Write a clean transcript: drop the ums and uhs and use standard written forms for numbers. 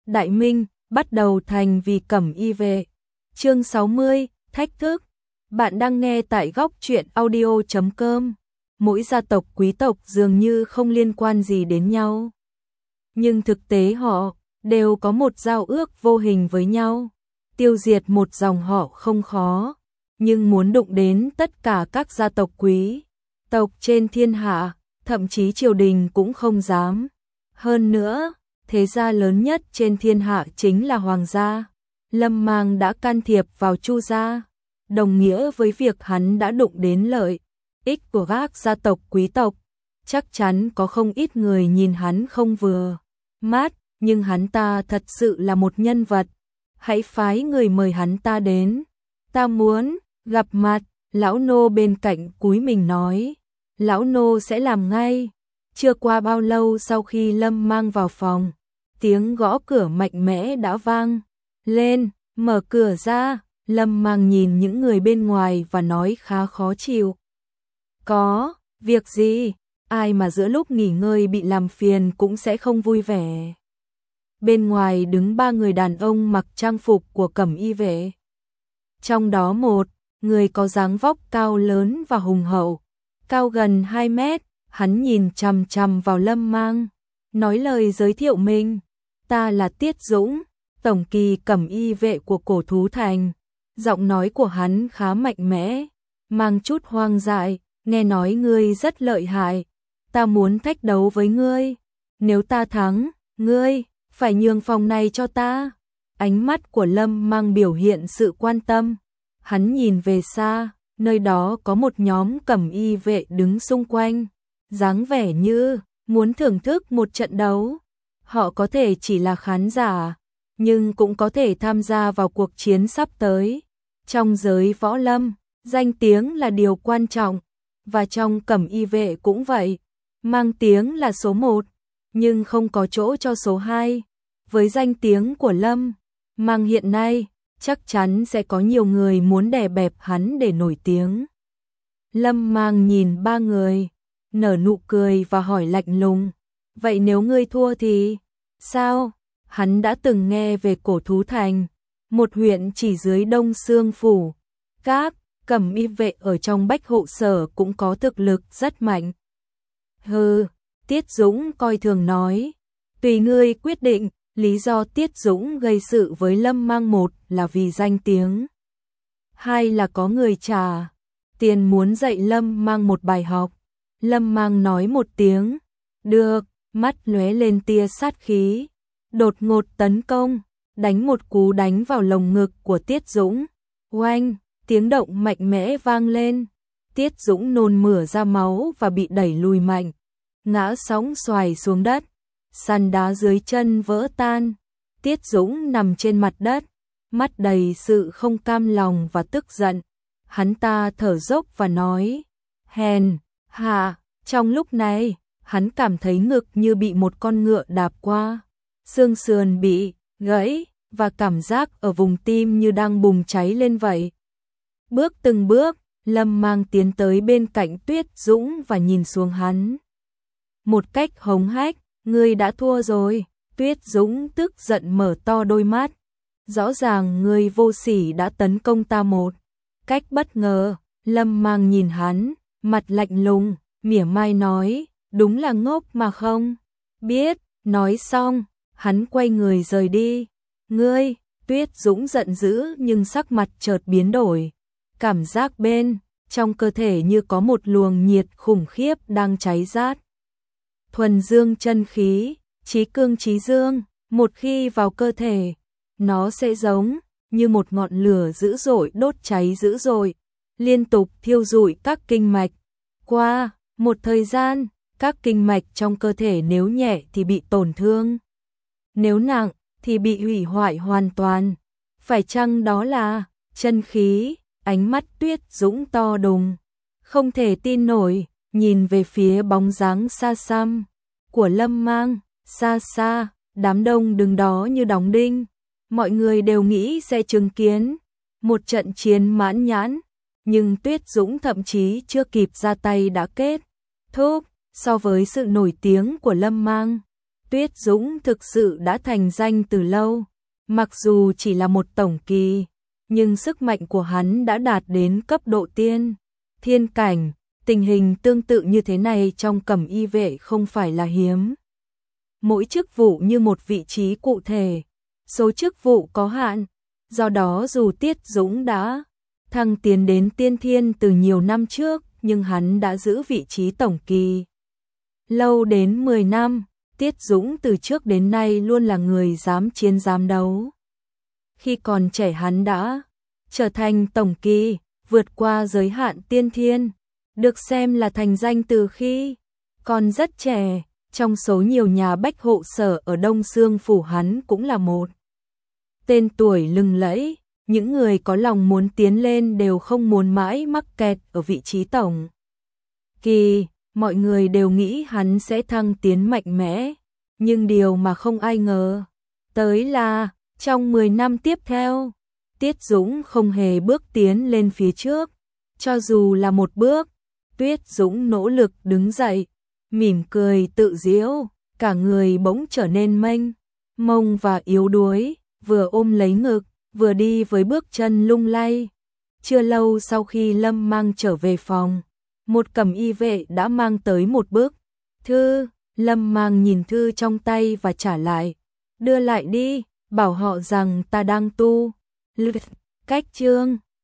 Đại Minh, bắt đầu thành vì Cẩm Y Vệ. Chương 60, thách thức. Bạn đang nghe tại góc truyện audio.com. Mỗi gia tộc quý tộc dường như không liên quan gì đến nhau. Nhưng thực tế họ đều có một giao ước vô hình với nhau. Tiêu diệt một dòng họ không khó, nhưng muốn đụng đến tất cả các gia tộc quý tộc trên thiên hạ, thậm chí triều đình cũng không dám. Hơn nữa, thế gia lớn nhất trên thiên hạ chính là Hoàng gia. Lâm Mang đã can thiệp vào Chu gia, đồng nghĩa với việc hắn đã đụng đến lợi ích của các gia tộc quý tộc. Chắc chắn có không ít người nhìn hắn không vừa mắt, nhưng hắn ta thật sự là một nhân vật. Hãy phái người mời hắn ta đến. Ta muốn gặp mặt. Lão nô bên cạnh cúi mình nói. Lão nô sẽ làm ngay. Chưa qua bao lâu sau khi Lâm Mang vào phòng, tiếng gõ cửa mạnh mẽ đã vang lên. Mở cửa ra. Lâm Mang nhìn những người bên ngoài và nói khá khó chịu. Có việc gì? Ai mà giữa lúc nghỉ ngơi bị làm phiền cũng sẽ không vui vẻ. Bên ngoài đứng ba người đàn ông mặc trang phục của Cẩm Y Vệ. Trong đó một người có dáng vóc cao lớn và hùng hậu, cao gần 2 mét, hắn nhìn chằm chằm vào Lâm Mang, nói lời giới thiệu mình. Ta là Tiết Dũng, tổng kỳ Cẩm Y Vệ của Cổ Thú Thành. Giọng nói của hắn khá mạnh mẽ, mang chút hoang dại. Nghe nói ngươi rất lợi hại, ta muốn thách đấu với ngươi. Nếu ta thắng, ngươi phải nhường phòng này cho ta. Ánh mắt của Lâm Mang biểu hiện sự quan tâm. Hắn nhìn về xa, nơi đó có một nhóm Cẩm Y Vệ đứng xung quanh, dáng vẻ như muốn thưởng thức một trận đấu. Họ có thể chỉ là khán giả, nhưng cũng có thể tham gia vào cuộc chiến sắp tới. Trong giới võ lâm, danh tiếng là điều quan trọng, và trong Cẩm Y Vệ cũng vậy. Mang tiếng là số 1, nhưng không có chỗ cho số 2. Với danh tiếng của Lâm Mang hiện nay, chắc chắn sẽ có nhiều người muốn đè bẹp hắn để nổi tiếng. Lâm Mang nhìn ba người, nở nụ cười và hỏi lạnh lùng. Vậy nếu ngươi thua thì sao? Hắn đã từng nghe về Cổ Thú Thành, một huyện chỉ dưới Đông Xương Phủ. Các Cẩm Y Vệ ở trong Bách Hộ Sở cũng có thực lực rất mạnh. Hừ, Tiết Dũng coi thường nói. Tùy ngươi quyết định. Lý do Tiết Dũng gây sự với Lâm Mang, một là vì danh tiếng, hai là có người trả tiền muốn dạy Lâm Mang một bài học. Lâm Mang nói một tiếng, được, mắt lóe lên tia sát khí, đột ngột tấn công, đánh một cú đánh vào lồng ngực của Tiết Dũng. Oanh, tiếng động mạnh mẽ vang lên, Tiết Dũng nôn mửa ra máu và bị đẩy lùi mạnh, ngã sóng xoài xuống đất. Sàn đá dưới chân vỡ tan, Tiết Dũng nằm trên mặt đất, mắt đầy sự không cam lòng và tức giận. Hắn ta thở dốc và nói, hèn hạ. Trong lúc này, hắn cảm thấy ngực như bị một con ngựa đạp qua, xương sườn bị gãy và cảm giác ở vùng tim như đang bùng cháy lên vậy. Bước từng bước, Lâm Mang tiến tới bên cạnh Tiết Dũng và nhìn xuống hắn một cách hống hách. Ngươi đã thua rồi. Tiết Dũng tức giận mở to đôi mắt. Rõ ràng ngươi vô sỉ đã tấn công ta một cách bất ngờ. Lâm Mang nhìn hắn, mặt lạnh lùng, mỉa mai nói, đúng là ngốc mà không biết. Nói xong, hắn quay người rời đi. Ngươi, Tiết Dũng giận dữ nhưng sắc mặt chợt biến đổi. Cảm giác bên trong cơ thể như có một luồng nhiệt khủng khiếp đang cháy rát. Thuần dương chân khí, chí cương chí dương, một khi vào cơ thể, nó sẽ giống như một ngọn lửa dữ dội đốt cháy dữ dội, liên tục thiêu rụi các kinh mạch. Qua một thời gian, các kinh mạch trong cơ thể nếu nhẹ thì bị tổn thương, nếu nặng thì bị hủy hoại hoàn toàn. Phải chăng đó là chân khí? Ánh mắt Tiết Dũng to đùng, không thể tin nổi. Nhìn về phía bóng dáng xa xăm của Lâm Mang, xa xa, đám đông đứng đó như đóng đinh. Mọi người đều nghĩ sẽ chứng kiến một trận chiến mãn nhãn, nhưng Tiết Dũng thậm chí chưa kịp ra tay đã kết thúc. So với sự nổi tiếng của Lâm Mang, Tuyết Dũng thực sự đã thành danh từ lâu, mặc dù chỉ là một tổng kỳ, nhưng sức mạnh của hắn đã đạt đến cấp độ tiên, thiên cảnh, tình hình tương tự như thế này trong Cẩm Y vệ không phải là hiếm. Mỗi chức vụ như một vị trí cụ thể, số chức vụ có hạn, do đó dù Tiết Dũng đã thăng tiến đến tiên thiên từ nhiều năm trước, nhưng hắn đã giữ vị trí tổng kỳ lâu đến 10 năm. Tiết Dũng từ trước đến nay luôn là người dám chiến dám đấu. Khi còn trẻ hắn đã trở thành tổng kỳ, vượt qua giới hạn tiên thiên, được xem là thành danh từ khi còn rất trẻ. Trong số nhiều nhà bách hộ sở ở Đông Xương phủ, hắn cũng là một tên tuổi lừng lẫy. Những người có lòng muốn tiến lên đều không muốn mãi mắc kẹt ở vị trí tổng kỳ. Mọi người đều nghĩ hắn sẽ thăng tiến mạnh mẽ, nhưng điều mà không ai ngờ tới là trong 10 năm tiếp theo, Tiết Dũng không hề bước tiến lên phía trước. Cho dù là một bước, Tiết Dũng nỗ lực đứng dậy, mỉm cười tự giễu, cả người bỗng trở nên mênh mông và yếu đuối, vừa ôm lấy ngực, vừa đi với bước chân lung lay. Chưa lâu sau khi Lâm Mang trở về phòng, một Cẩm Y vệ đã mang tới một bức thư. Lâm Mang nhìn thư trong tay và trả lại, đưa lại đi, bảo họ rằng ta đang tu luyện cách chương.